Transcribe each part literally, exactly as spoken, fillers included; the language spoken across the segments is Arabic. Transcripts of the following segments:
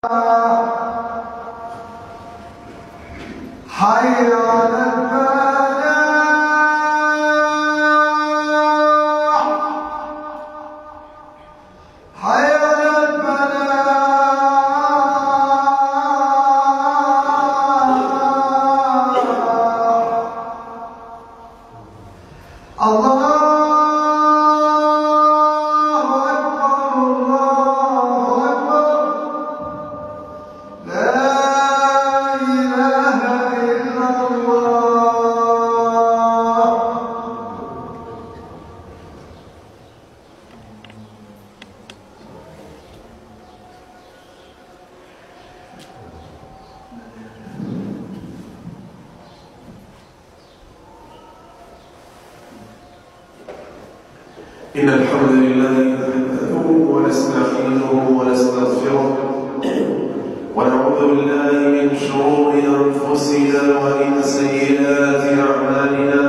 حي على الفلاح حي على الفلاح. الله إن الحمد لله نحمده ونستعينه ونستغفره ونعوذ بالله من شرور أنفسنا ومن سيئات أعمالنا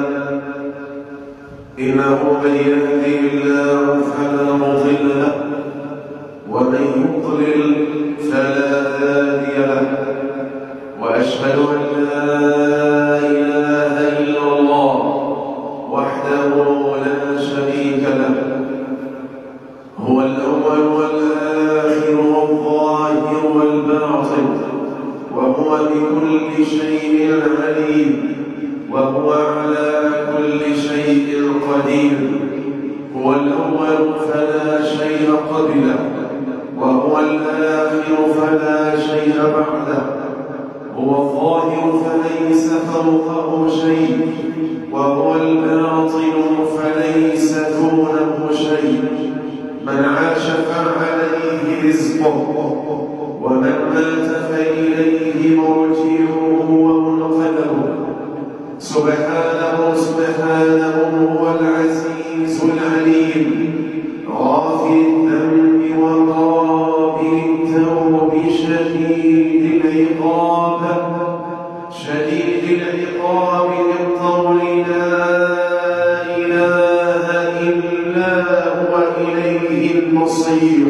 إنه من يهده الله فلا مضل له ومن يضلل فلا هادي له وأشهد أن لا إله إلا الله وحده لا شريك له هو الأول والآخر والظاهر والباطن وهو بكل شيء عليم وهو على كل شيء قدير. هو الأول فلا شيء قبله وهو الآخر فلا شيء بعده هو الظاهر فليس فوقه شيء وهو الباطن فليس دونه شيء. من عاش فعليه رزقه ومن مات فإليه مرجعه ومنقلبه. سبحانه سبحانه هو العزيز العليم غافر الذنب وقابل التوب شديد العقاب شديد العقاب للقول لا إله إلا هو إليه المصير.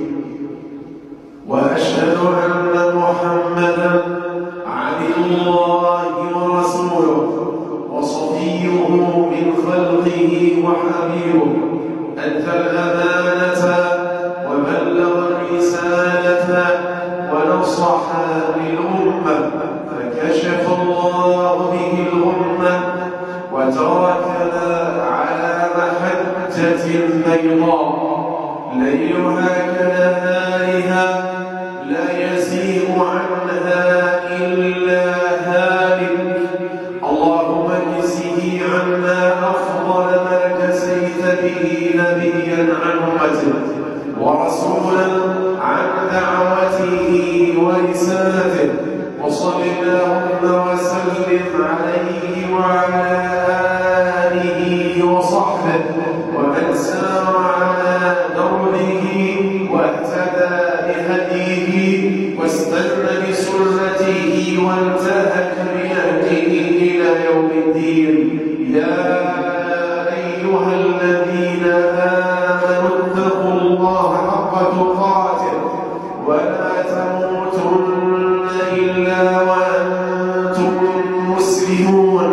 وأشهد أن محمدا عبد الله ورسوله وصفيه من خلقه وحبيبه أدى الأمانة وبلغ الرسالة ونصح للأمة فكشف الله به الأمة وتركنا على محجة بيضاء ليلها كنهارها لا يزيغ عنها إلا هالك. اللهم اجزه عنا أفضل ما جزيت به نبيا عن أمته ورسولا عن دعوته ورسالته. وصل اللهم وسلم عليه وعلى آله وصحبه ومن سار على دربه واهتدى بهديه واستنى بسنته وانتهك بنهجه إلى يوم الدين. يا أيها الذين آمنوا اتقوا الله حق تقاته ولا تموتن إلا وأنتم مسلمون.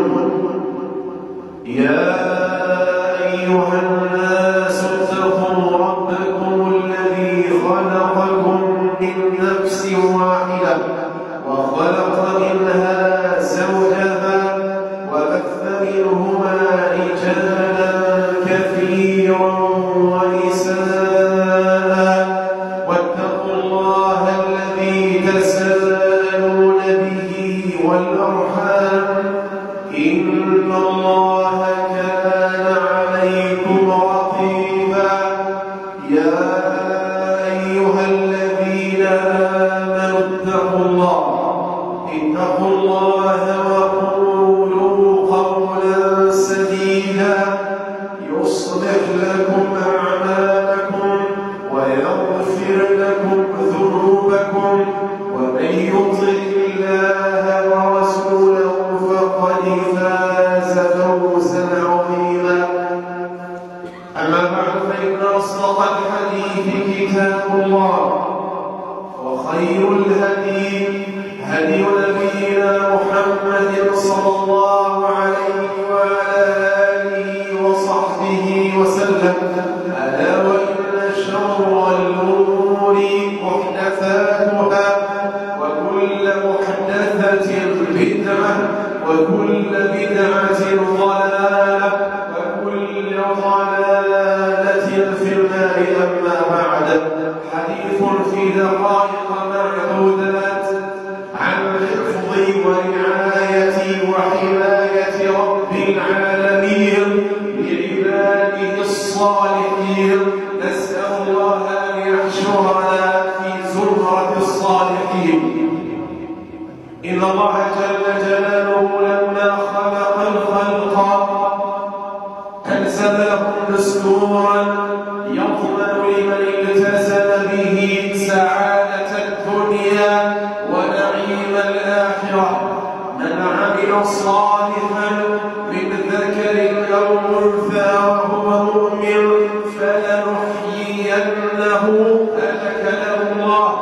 يا أيها الناس اتقوا ربكم الذي خلقكم من نفس واحدة وخلق منها زوجها وبث منهما رجالا كثيرا ونساء واتقوا الله الذي تساءلون به والأرحام إن الله كان عليكم رقيبا. يا أيها الذين آمنوا اتقوا الله اتقوا الله وقولوا قولا سديدا يصلح لكم وخير الهدي هدي نبينا محمد صلى الله عليه وعلى آله وصحبه وسلم. ألا وإن شر الأمور محدثاتها وكل محدثة بدعة وكل بدعة ضلالة وكل ضلالة في النار. أما بعد، حديث في دقائق معدودات عن حفظ ورعاية وحماية رب العالمين لعباده الصالحين. نسأل الله أن يحشرنا في زمرة الصالحين. إن الله جل جلاله لما خلق الخلق أنزل لهم دستورا يضمن لمن التزم به سعادة الدنيا ونعيم الآخرة. من عمل صالحا من ذكر أو أنثى وهو مؤمن فلنحيينه أذكره الله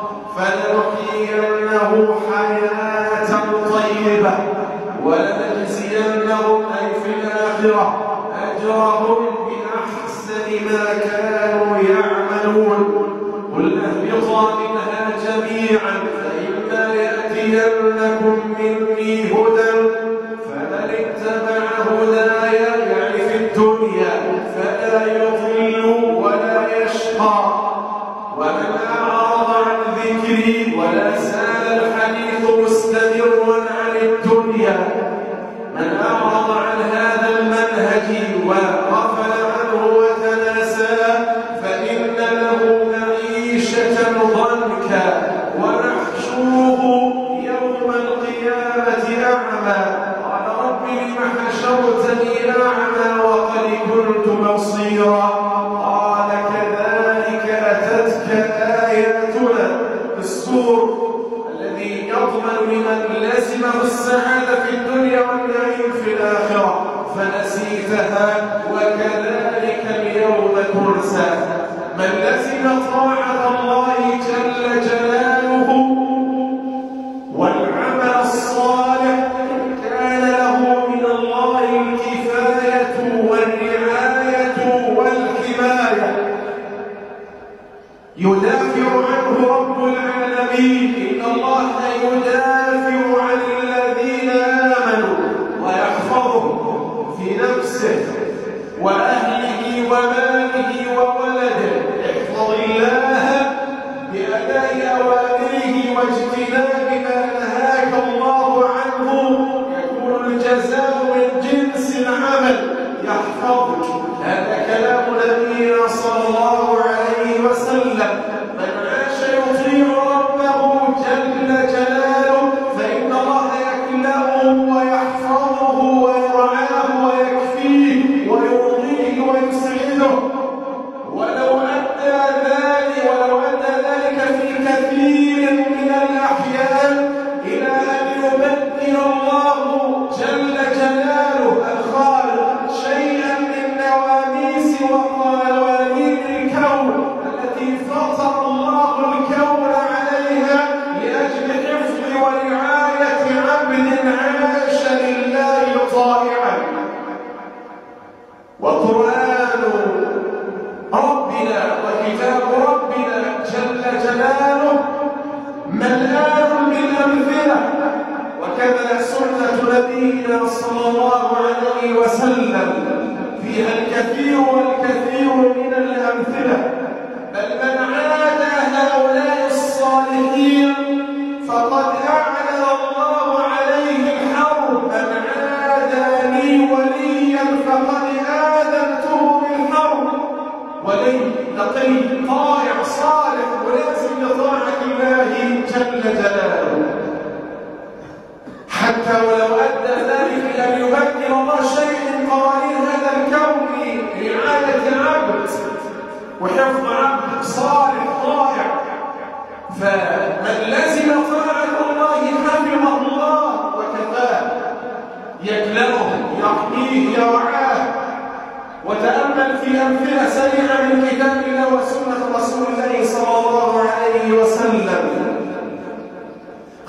فلنحيينه حياة طيبة ولنجزينهم أي في الآخرة أجرهم بأحسن ما كانوا يعملون. قل اهبطوا منها جميعا فإما يأتينكم مني هدى فمن اتبع هداي يعني في الدنيا فلا يضل ولا يشقى ومن أعرض عن ذكري ولا زال الحديث مستمرا عن الدنيا. من أعرض عن هذا المنهج وغفل عنه وتناسى فإن له معيشة ضنكا ونحشره يوم القيامة أعمى. قال رب لم حشرتني أعمى وقد كنت بصيرا. قال كذلك أتتك آياتنا. السور الذي يضمن لمن لزمه السعادة في الدنيا والنعيم في الآخرة فنسيتها وكذلك اليوم تنسى. من لزم طاعة الله جل جلاله والعمل الصالح كان له من الله الكفاية والرعاية والحماية. يدافع عنه رب العالمين. إن الله يدافع عن الذين آمنوا ويحفظهم في نفسه وأهله وماله وولده. احفظ الله بأداء أوامره واجتناب ما نهاك الله عنه يكون الجزاء من جنس العمل. يحفظك. هذا كلام نبينا صلى الله عليه وسلم. من عاش يطيع ربه جل جلاله فإن الله يكلأه ويحفظه ويرعاه ويكفيه ويرضيه ويسعده. ولو أدى ذلك ولو أدى ذلك في كثير من الأحيان إلى أن يبدل الله جل جلاله الخالق شيئا من نواميس وقوانين الكون التي فطر الله الكون عليها لأجل حفظ ورعاية عبد عاش لله طائعا. وقرآن ربنا وكتاب ربنا جل جلاله ملآن بالأمثلة. وكذا سنة نبينا صلى الله عليه وسلم فيها الكثير والكثير من الأمثلة. بل من عاد هؤلاء الصالحين فقد أعلن الله عليه الحرب. من عادى لي وليا فقد آذنته بالحرب. ولي تقي طائع صالح ولازم لطاعة الله جل جلاله. حتى ولو أدى ذلك أن يبدل الله شيء من قوانين هذا الكون لرعاية عبد وحفظ عبد صالح طائع. فمن لزم طاعة الله حفظه الله وكفاه. يكلمه يحميه يرعاه. وتأمل في أمثلة سريعة من كتاب الله وسنة رسول الله صلى الله عليه وسلم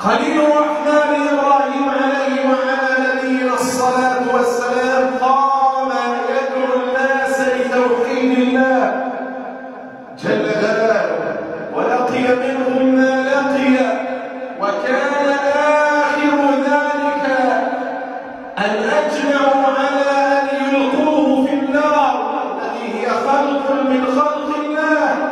خليل الرحمن إبراهيم عليه وعلى نبينا الصلاة والسلام قام يدعو الناس لتوحيد الله جل جلاله، ولقي منهم ما لقي، وكان آخر ذلك أن أجمعوا على أن يلقوه في النار التي هي خلق من خلق الله،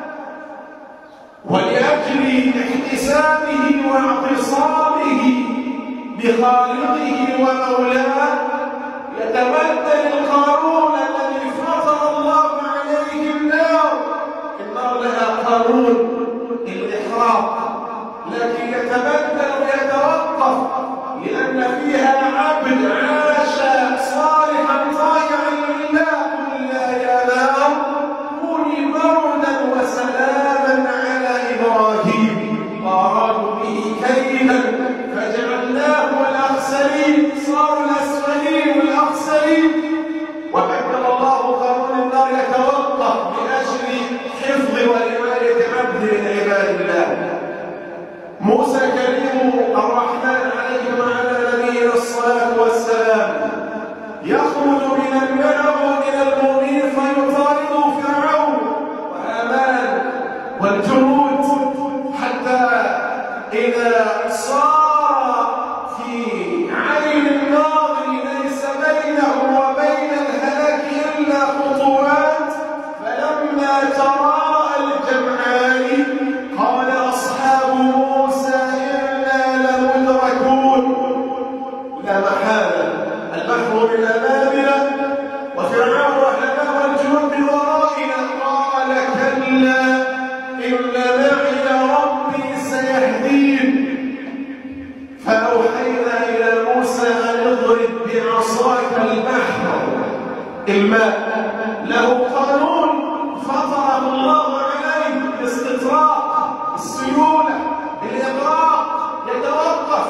ولأجل احتسابه واعتصامه بخالقه ومولاه يتبدل القانون الذي فطر الله عليه النار. النار لها قانون الإحراق، لكن يتبدل ويتوقف لأن فيها عبد عاش صالحا طائعا لله. قل يا نار كوني بردا وسلاما على إبراهيم، وأرادوا به كيدا فجعلناه الأخسرين، صاروا الأسفلين والأخسرين. وبدل الله قانون النار يتوقف لأجل حفظ ورعاية عبد من عباد الله. موسى كريم الرحمن عليه وعلى نبينا الصلاة والسلام يخرج من الملأ من المؤمنين فيطارد فرعون وهامان والجنود، حتى إذا صار في عين الناظر ليس بينه وبين الهلاك إلا خطوات، فلما تراءى الجمعان قال أصحاب موسى إنا لمدركون، لا محالة البحر من أمامنا وفرعون وهامان والجنود من ورائنا. قال كلا إن معي ربي سيهدين. فأوحينا إلى موسى أن اضرب بعصاك البحر، الماء له قانون فطره الله عليه، الاستطراق، السيولة، الإغراق، يتوقف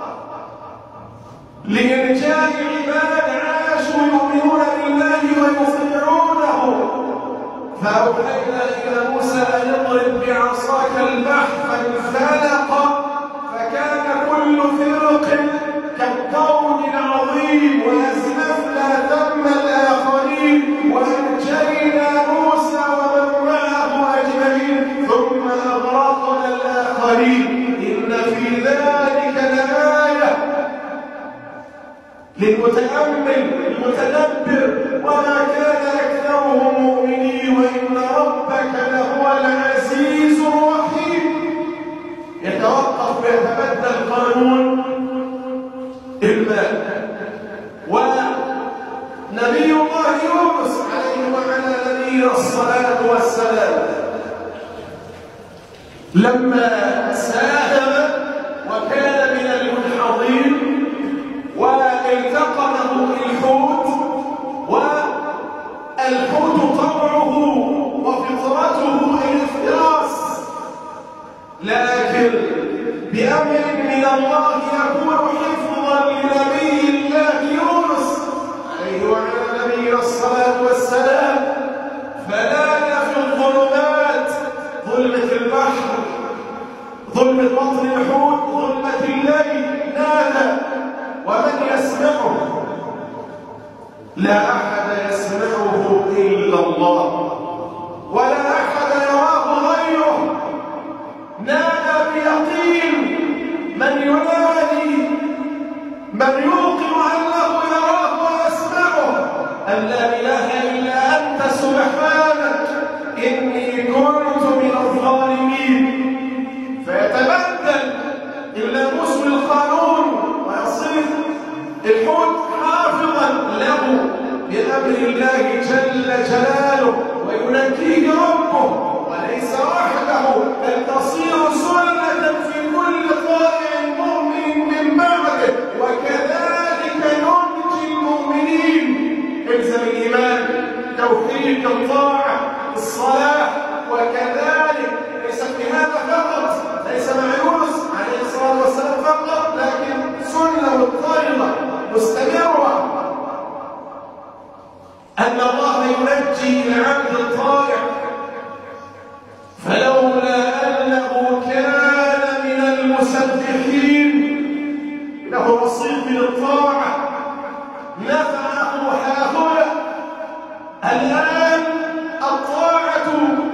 لإنجاء عباد عاشوا يؤمنون بالله ويطيعونه. فأوحينا إلى موسى أن اضرب بعصاك البحر فانفلق فكان كل فرق كالطود العظيم وأزلفنا ثم الآخرين وأنجينا موسى ومن معه أجمعين ثم أغرقنا الآخرين. إن في ذلك لآية للمتأمل المتدبر وما كان أكثرهم مؤمنين وإن ربك لهو العزيز الرحيم. يتوقف ويتبدل قانون الماء. ونبي الله يونس عليه وعلى نبينا الصلاة والسلام لما ساهم وكان من المنحضين والتقمه الحوت، والحوت طبعه وفطرته الافتراس، لكن بأمر من الله يكون حفظا لنبي الله يونس عليه وعلى نبينا الصلاة والسلام، فنادى في الظلمات، ظلمة البحر، ظلمة بطن الحوت، ظلمة الليل، نادى. ومن يسمعه؟ لا أحد يسمعه إلا الله، ولا أحد يراه غيره. نادى بيقين من ينادي، من يوقن أنه يراه ويسمعه، أن لا إله إلا أنت سبحانك إني كنت من الظالمين. فيتبدل الناموس بالقانون ويصير الحوت حافظا له بأمر الله جل جلاله، وينجيه ربه وليس وحده، بل تصير سنة في كل طائع مؤمن بالطاعة نفعه هاهنا. الآن الطاعة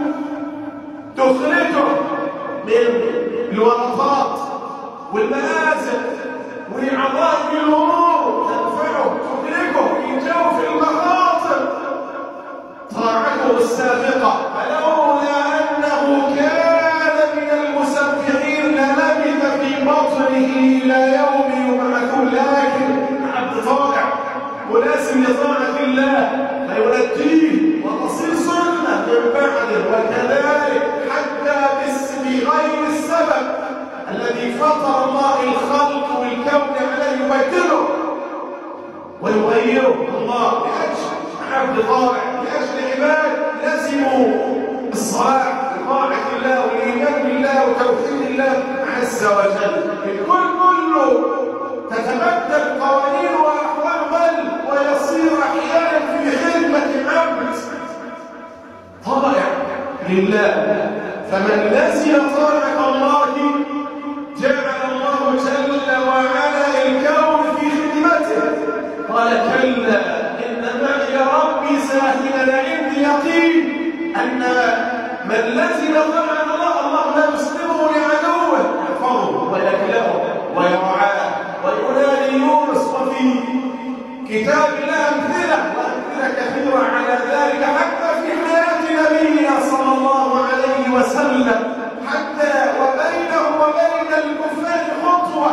تخرجه من الورطات والمآزق وعظائم الأمور، تدفعه تخرجه من جوف المخاطر. طاعته السابقة فلولا أنه كان من المسبحين للبث في بطنه إلى يوم يبعثون. لكن عبد طاعة ولازم لطاعة الله فينجيه وتصير سنة من بعده. وكذلك حتى باسم غير السبب الذي فطر الله الخلق والكون عليه يبدله ويغيره الله لأجل عبد طاعة، لأجل عباد لزموا الصلاة بطاعة الله والإيمان بالله وتوحيد الله عز وجل. الكل كله تتبدل قوانين وأحوال بل ويصير أحيانا في خدمة عبد طائع لله. فمن نسي طاعة الله جعل الله جل وعلا الكون في خدمته. قال كلا إن معي ربي ساهلا. عندي يقين أن من لزم طاعة الله الله لا يسلمه لعدوه، يحفظه ويكلأه ويرعاه وينادي يونس. وفي كتاب الله أمثلة وأمثلة كثيرة على ذلك حتى في حياة نبينا صلى الله عليه وسلم، حتى وبينه وبين الكفار خطوة،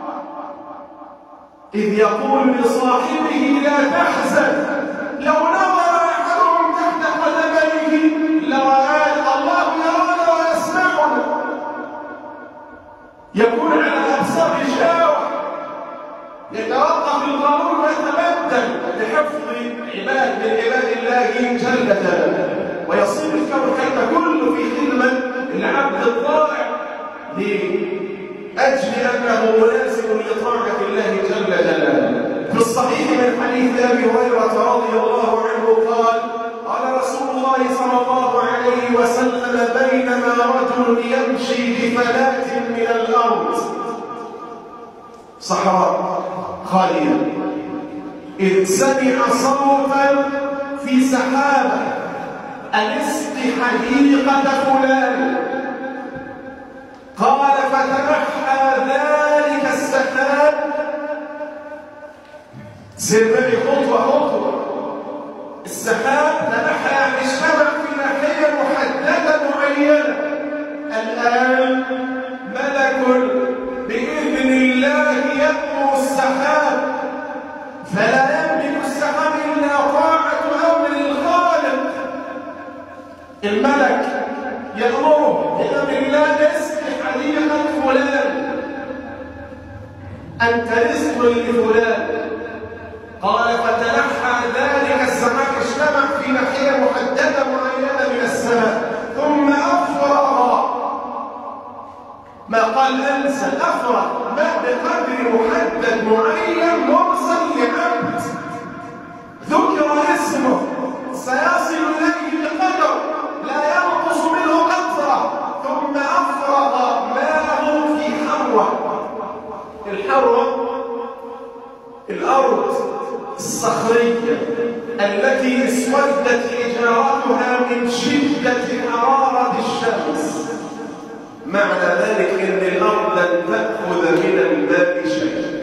إذ يقول لصاحبه لا تحزن. لو نظر أحدهم تحت قدميه لرآه الله يرانا ويسمعنا. يكون على أبصار شاوة، يتوقف القانون ويتبدل لحفظ عباد من عباد الله جل جلاله، ويصير الكون حتى كله في خدمة العبد الطائع لأجل أنه ملازم لطاعة الله جل جلاله. في الصحيح من حديث أبي هريرة رضي الله عنه قال قال رسول الله صلى الله عليه وسلم بينما رجل يمشي بفلات من الأرض صحراء خالية إذ سمع صوتا في سحابة ألست حديقة فلان. قال فتنحى ذلك السحاب. سير خطوة خطوة. السحاب تنحى يعني اجتمع في ناحية محددة معينة. الآن ملك بإذن الله يأمر السحاب، فلا يملك السحاب إلا طاعة أمر الخالق. الملك يأمره بأمر الله اسم حديقة فلان، أنت رزق لفلان. قال فتنحى ذلك السحاب اجتمع في ناحية محددة معينة من السماء ثم أفرغ، ما قال أنسى، أفرغ ما بقدر محدد معين مرسل لعبد ذكر اسمه سيصل إليه بقدر لا ينقص منه قطرة. ثم أفرغ ماءه في حروة. الحروة الأرض الصخرية التي اسودت حجارتها من شدة حرارة الشمس. معنى ذلك أن الأرض لن تأخذ من الماء شيء،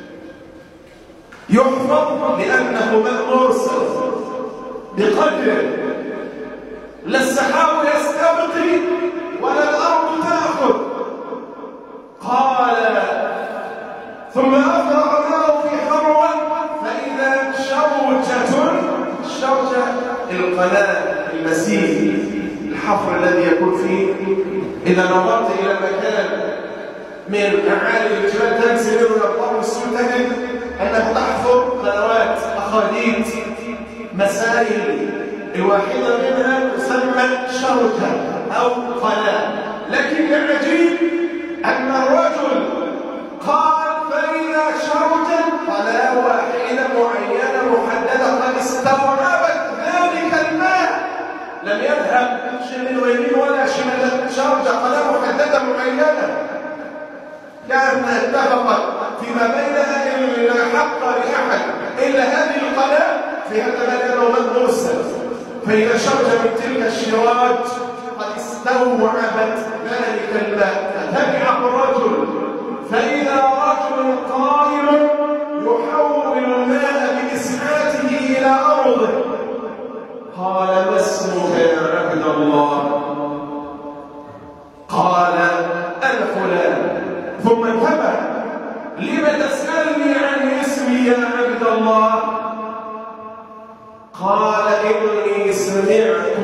يحفظ لأنه ماء مرسل بقدر لا السحاب يستبقي ولا الأرض تأخذ. قال ثم أفرغ ماءه في حروة فإذا شوجة، الشوجة القناة المسيل، الحفر الذي يكون فيه إذا نظرت إلى مكان من أعالي الجبال تنزل منه الأرض والسود تجد أنها تحفر قنوات أخاديد مسائل، الواحدة منها تسمى شوجة أو قناة. لكن العجيب أن الرجل قال فإذا شوجة قناة واحدة معينة محددة قد استوعبت ذلك الماء، لم يذهب شمال ويمين ولا شمال، شوجة قناة محددة معينة. كأنها اتفقت فيما بينها إن لا حق لأحد إلا هذه القناة في هذا مكان ومن مرسل. فإذا شرج من تلك الشراج قد استوعبت ذلك الماء فتبعه الرجل، فإذا رجل قائم يحول الماء بإسعاته إلى أرضه. قال ما اسمك يا عبد الله؟ قال أنا فلان. ثم انتبه، لم تسألني عن اسمي يا عبد الله؟ قال إني سمعت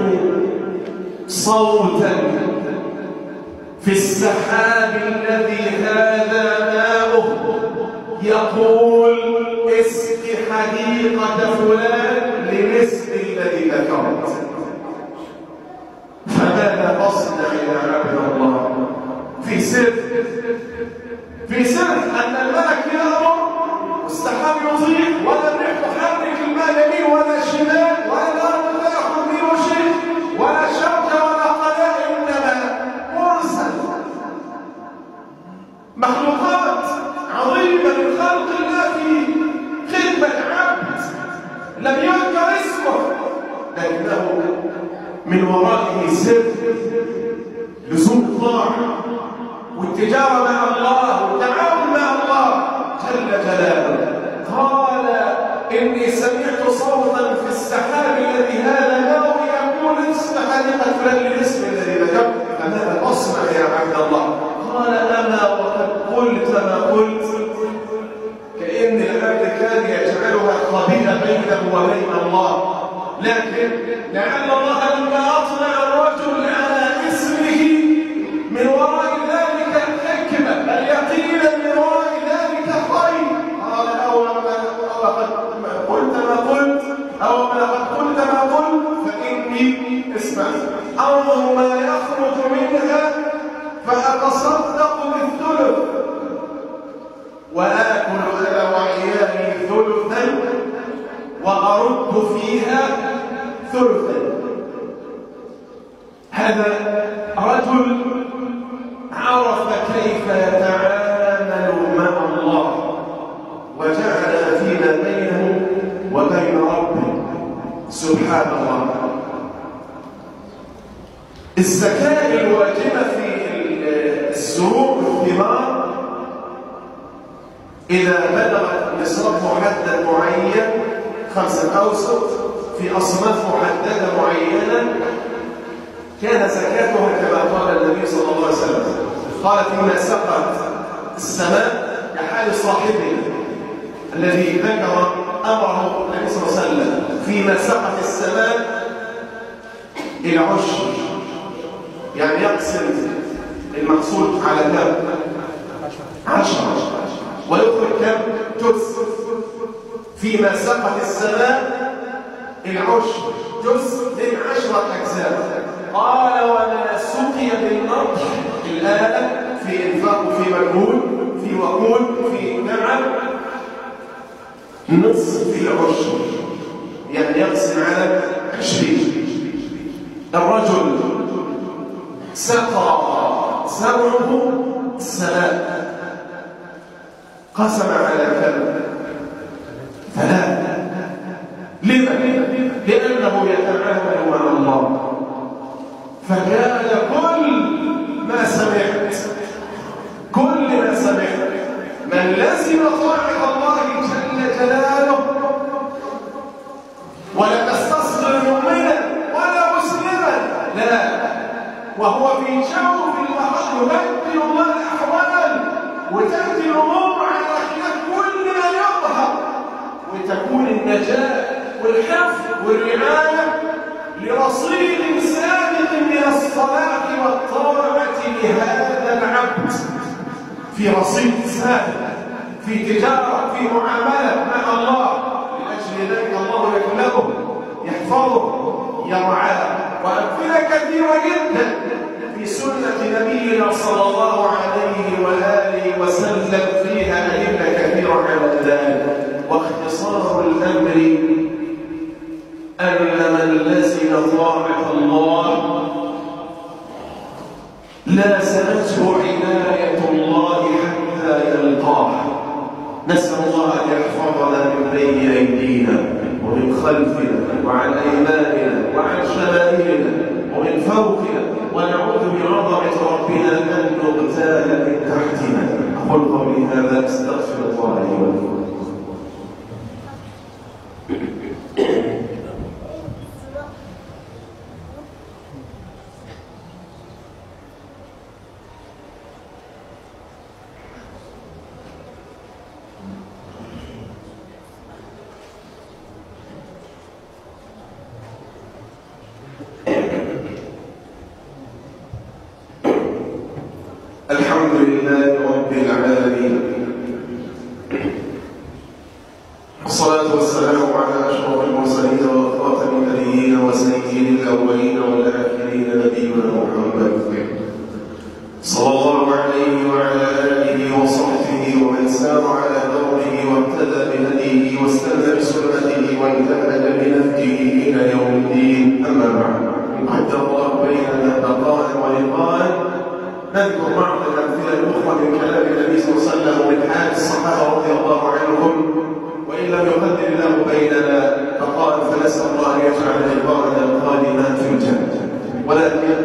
صوتا في السحاب الذي هذا ماؤه يقول اسق حديقة فلان لمثل الذي ذكرت. فماذا أصنع يا عبد الله؟ في سر في سر أن الملك يأمر والسحاب يضيء ولا الريح تحرك الماء يمين ولا شمال ولا الأرض تأخذ منه شيء ولا شوكة ولا قناة، إنما مرسل مخلوقات عظيمة من خلق الله في خدمة عبد لم يذكر اسمه، لكنه من ورائه سر لزوم الطاعة والتجارة مع الله والتعاون مع الله جل جلاله. قال إني سمعت صوتا في السحاب الذي هذا ماؤه يقول اسم حديقة فلان للاسم الذي ذكرت. فماذا أصنع يا عبد الله؟ قال أما وقد قلت ما قلت. كأن العبد كان يجعلها خبيئة بينه وبين الله، لكن لعل الله لما أطلع الرجل على اسمه من وراء ذلك الحكمة اليقين من وراء ذلك خير. قال أو لقد قلت ما قلت أو لقد قلت ما قلت فإني اسمع أنظر ما يخرج منها فأتصدق بالثلث وآكل أنا وعيالي ثلثا وأرد فيها ثلثا. هذا رجل عرف كيف يتعامل مع الله وجعل فيما بينه وبين ربه. سبحان الله. الزكاة الواجبة في الزروع والثمار إذا بلغت نصاب محدد معين خمسة أوسط في أصناف محددة معينة كان زكاتها كما قال النبي صلى الله عليه وسلم. قال فيما سقط السماء كحال صاحبه الذي ذكر أمره النبي صلى الله عليه وسلم فيما سقط السماء العشر، يعني يقسم المقصود على كم؟ عشرة، ويخرج كم؟ جزء. فيما سقط السماء العشر جزء من عشرة أجزاء. قال وما سقي بالنضح الآن في إنفاق في مجهود في وقود في نعم نصف العشر، يعني يقسم على عشرين. الرجل سقى زرعه السماء قسم على كم؟ ثلاثة. لما؟ لأنه يتعامل مع الله، فكان كل ما سمعت كل ما سمعت من لزم طاعة الله جل جلاله ولا تستصغر مؤمنا ولا مسلما، لا، وهو في جوف البحر يبدل الله الأحوال وتأتي الأمور على خلاف كل ما يظهر، وتكون النجاة والحفظ والرعاية لرصيد سابق من الصلاح والطاعة لهذا العبد، في رصيد سابق في تجارة في معاملة مع الله. لأجل ذلك الله يكلمه يحفظه يرعاه. وأمثلة كثيرة جدا في سنة نبينا صلى الله عليه وآله وسلم فيها أدلة كثيرة على ذلك. واختصار الأمر أن من لزم طاعة الله لازمته عناية الله نسأل الله أن يحفظنا من بين أيدينا ومن خلفنا وعن أيماننا وعن شمائلنا ومن فوقنا، ونعوذ بعظمة ربنا أن نغتال من تحتنا. أقول قولي هذا أستغفر الله لي ولكم. الحمد لله رب العالمين، والصلاة والسلام على أشرف المرسلين وخاتم النبيين وسيد الأولين والآخرين نبينا محمد صلى الله عليه وعلى آله وصحبه ومن سار على دربه واهتدى بهديه واستنى بسنته وانتهج بنهجه إلى يوم الدين. أما بعد، قدر الله بيننا بقاء ولقاء نذكر بعض الأمثلة الأخرى من كلام النبي صلى الله عليه وسلم ومن حال الصحابة رضي الله عنهم، وإن لم يقدر الله بيننا بقاء فنسأل الله أن يجعل لقاءنا القادم في الجنة. ولكن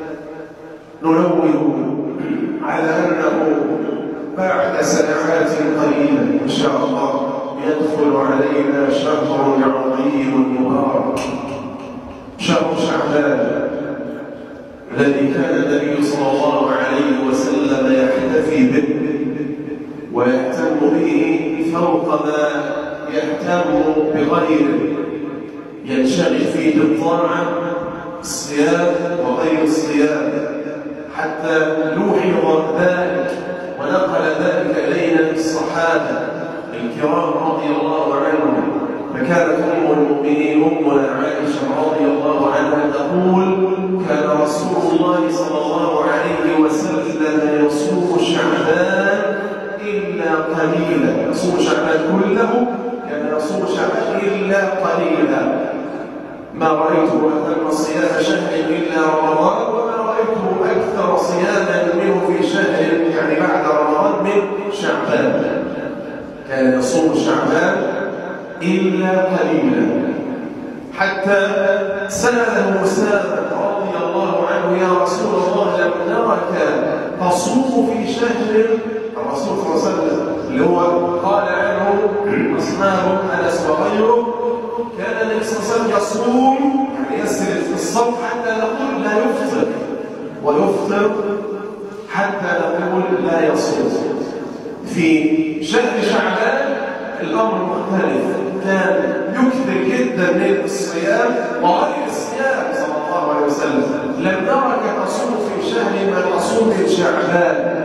ننوه على أنه بعد ساعات قليلة إن شاء الله يدخل علينا شهر عظيم مبارك، شهر شعبان الذي كان النبي صلى الله عليه وسلم يحتفي به ويهتم به فوق ما يهتم بغيره، ينشغل فيه بالطاعة، الصيام وغير الصيام، حتى لوحظ ذلك ونقل ذلك إلينا الصحابة الكرام رضي الله عنهم. فكانت أم المؤمنين أمنا عائشة رضي الله عنها تقول: كان رسول الله صلى الله عليه وسلم يصوم شعبان إلا قليلا، يصوم شعبان كله، كان يصوم شعبان إلا قليلا. ما رأيته أتم صيام شهر إلا رمضان، وما رأيته أكثر صياما منه في شهر يعني بعد رمضان من شعبان. كان يصوم شعبان إلا قليلا، حتى سأله أسامة رضي الله عنه: يا رسول الله، لم نرك تصوم في شهر. الرسول صلى الله عليه وسلم اللي هو قال عنه أصحابه أنس وغيره، كان النبي صلى الله عليه وسلم يصوم يعني يسرد في الصوم حتى نقول لا يفطر، ويفطر حتى نقول لا يصوم. في شهر شعبان الأمر مختلف، كان يكثر جدا من الصيام وغير الصيام صلى الله عليه وسلم. لم نرك تصوم في شهر ما تصوم في شعبان.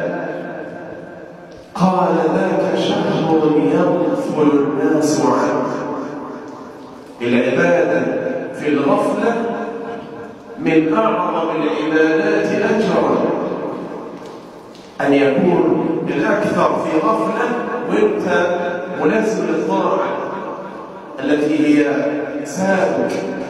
قال: ذاك شهر يغفل الناس عنه. العبادة في الغفلة من أعظم العبادات أجرا، أن يكون الأكثر في غفلة وأنت ملازم للطاعة التي هي سابك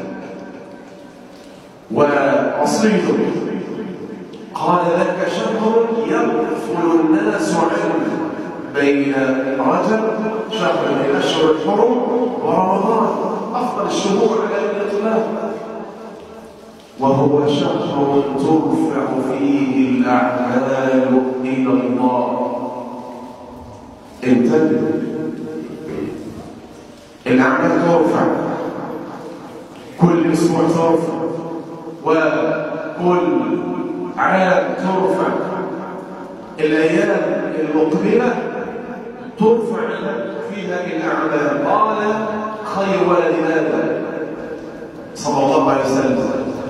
ورصيدك. قال: لك شهر يغفل الناس عنه، بين رجب شهر من أشهر الحرم ورمضان أفضل الشهور على الإطلاق، وهو شهر ترفع فيه الأعمال إلى الله. انتبه، الأعمال ترفع كل أسبوع، ترفع وكل عام ترفع. الأيام المقبلة ترفع فيها الأعمال. قال خير ولد آدم صلى الله عليه وسلم: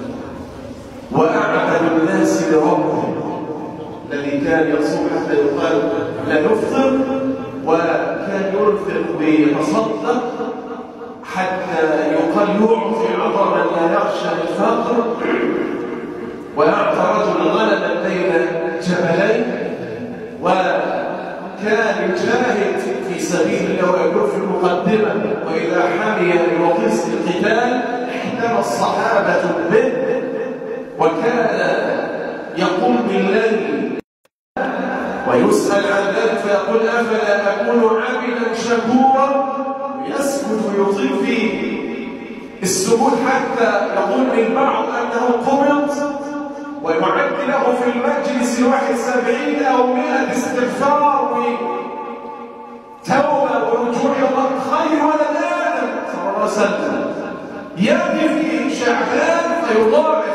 وأعبد الناس لربه، الذي كان يصوم حتى يقال لا يفطر، وكان ينفق بيتصدق حتى يقال يعطي عطاء من لا يخشى الفقر، وأعطى رجل غنما بين جبلين، وكان يجاهد في سبيل الله ويقول في المقدمة: وإذا حمي بوطيس القتال احتمى الصحابة به، وكان يقوم بالليل ويسر ويسأل عن ذلك فيقول أفلا أكون عبدا شكورا، يسكت ويطيل فيه السكوت حتى يقول البعض أنه قبض، ويعد له في المجلس الواحد سبعين أو مئة استغفار وتوبة ورجوع الله خير ولد آدم صلى الله عليه وسلم. يأتي في شعبان فيضاعف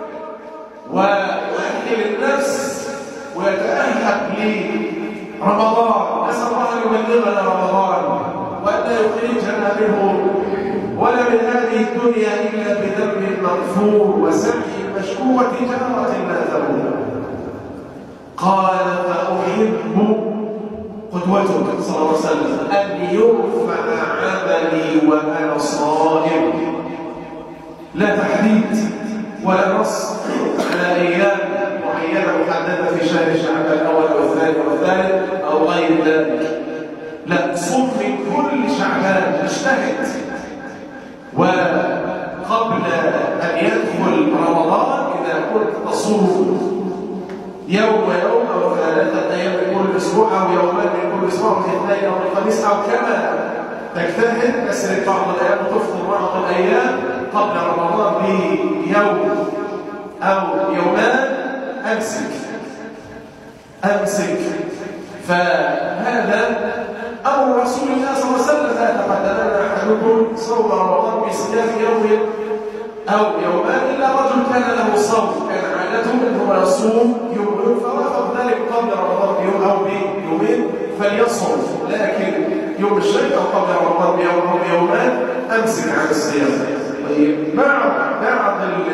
ويؤهل النفس ويتأهب لرمضان. نسأل الله أن يبلغنا رمضان وأن يخرجنا منه ولا من هذه الدنيا إلا بذنب مغفور وسعي مشكور وتجارة لا تبور. قال فأحب قدوتك صلى الله عليه وسلم أن يرفع عملي وأنا صائم. لا تحديد ولا نص على أيام معينة محددة في شهر شعبان الأول أو الثاني أو الثالث أو غير ذلك. لا، صم من كل شعبان، اجتهد. وقبل أن يدخل رمضان إذا كنت تصوم يوم ويوم أو ثلاثة أيام من كل أسبوع أو يومان من كل أسبوع الاثنين أو الخميس أو كما تجتهد، تسرق بعض الأيام وتفطر بعض الأيام قبل رمضان بيوم أو يومان، أمسك أمسك فهذا أمر رسول الله صلى الله عليه وسلم. لا يتقدمن أحدكم صوم رمضان بصيام يوم أو يومان إلا رجل كان له صوم كان عادته أنه يصوم يوم فوافق ذلك قبل رمضان بيوم أو بيومين فليصوم، لكن يوم الشرك أو قبل رمضان بيوم أو بيومان أمسك عن الصيام. طيب بعض بعض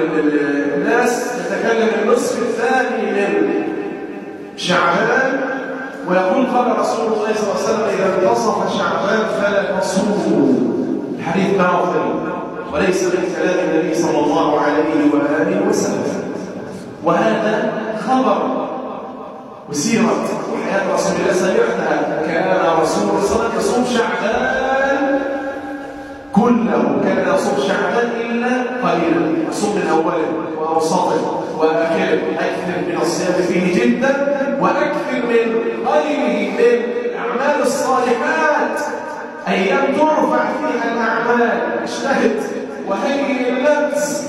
الناس يتكلم النصف الثاني من شعبان ويقول قال رسول الله صلى الله عليه وسلم إذا انتصف شعبان فلا تصوموا. الحديث باطل وليس من كلام النبي صلى الله عليه وآله وسلم. وهذا خبر وسيرة وحياة رسول الله سمعتها. كان رسول الله صلى الله عليه وسلم يصوم شعبان كله، كان يصوم شعبان إلا قليلا، يصوم من أوله وأوسطه وآخره، أكثر من الصيام فيه جدا وأكثر من غيره من الأعمال الصالحات، أيام ترفع فيها الأعمال. اجتهد وهيئ النفس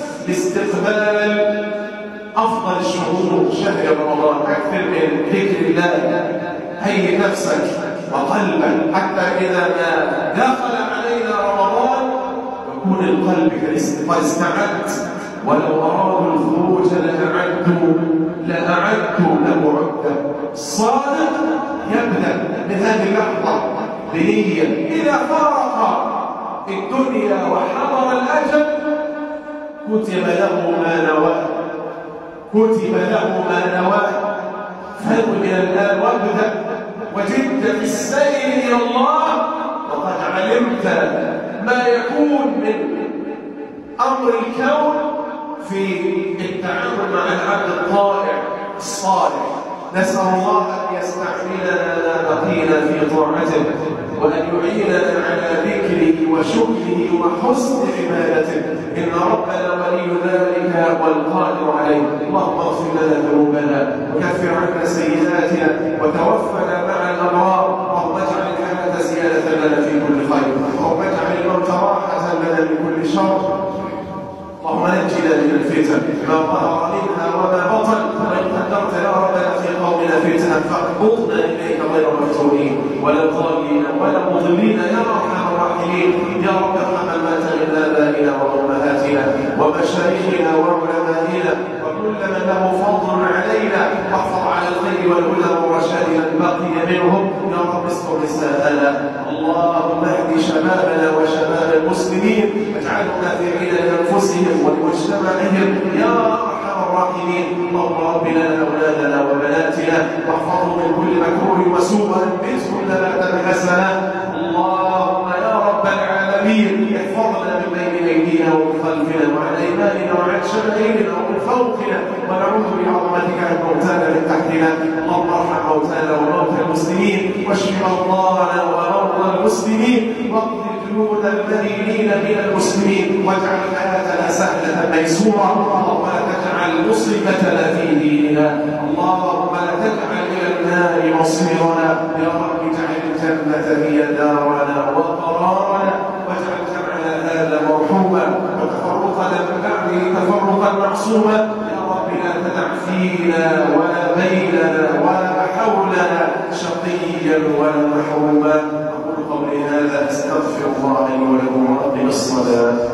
لاستقبال أفضل الشهور شهر رمضان، أكثر من ذكر الله. هيئ نفسك وقلبك حتى إذا ما دخل علينا رمضان يكون القلب قد استعد، ولو أرادوا الخروج لأعدوا لأعدوا له عدة. الصادق يبدأ من هذه اللحظة بنية، إذا فارق الدنيا وحضر الأجل كتب له ما نواه، كتب له ما نواه. فهو من الآن وابدأ وجد في السير إلى الله وقد علمت ما يكون من أمر الكون في التعامل مع العبد الطائع الصالح. نسأل الله أن يستعملنا بقينا في طاعته وأن يعيننا على ذكره وشكره وحسن عبادته، إن ربنا ولي ذلك والقادر عليه. اللهم اغفر لنا ذنوبنا وكفر عنا سيئاتنا وتوفنا مع الأبرار. اللهم اجعل الحياة زيادة لنا في كل خير، اللهم اجعل الموت راحة لنا من كل شر. اللهم نجنا من الفتن ما ظهر منها وما بطن، وإن قدرت يا ربنا في قومنا فتنة فاقبضنا إليك غير مفتونين ولا ضالين ولا مضلين يا أرحم الراحمين. يا رب ارحم من مات من آبائنا وأمهاتنا ومشايخنا وعلمائنا وكل من له فضل علينا، واحفظ على الخير والهدى والرشاد من بقي منهم. يا رب استر نساءنا، اللهم اهد شبابنا وشباب المسلمين واجعلهم نافعين لأنفسهم ولمجتمعهم يا أرحم الراحمين. اللهم رب لنا أولادنا وبناتنا واحفظهم من كل مكروه وسوء وأنبتهم نباتا حسنا. اللهم يا رب العالمين احفظنا من بين أيدينا ومن خلفنا وعن أيماننا وعن شمائلنا ومن فوقنا، ونعوذ بعظمتك أن نغتال من تحتنا. اللهم ارحم موتانا وموتى المسلمين واشف مرضانا ومرضى المسلمين واقض جنود المدينين من المسلمين واجعل حياتنا سهلة ميسورة. اللهم لا تجعل مصيبتنا في ديننا، اللهم لا تجعل إلى النار مصيرنا. يا رب اجعل الجنة هي دارنا وقرارنا، واجعل جمعنا هذا مرحوما وتفرقنا من بعده تفرقا معصوما. يا رب لا تدع فينا ولا بيننا ولا حولنا شقيا ولا محروما. أقول قولي هذا، أستغفر الله لي ولكم وأقم الصلاة.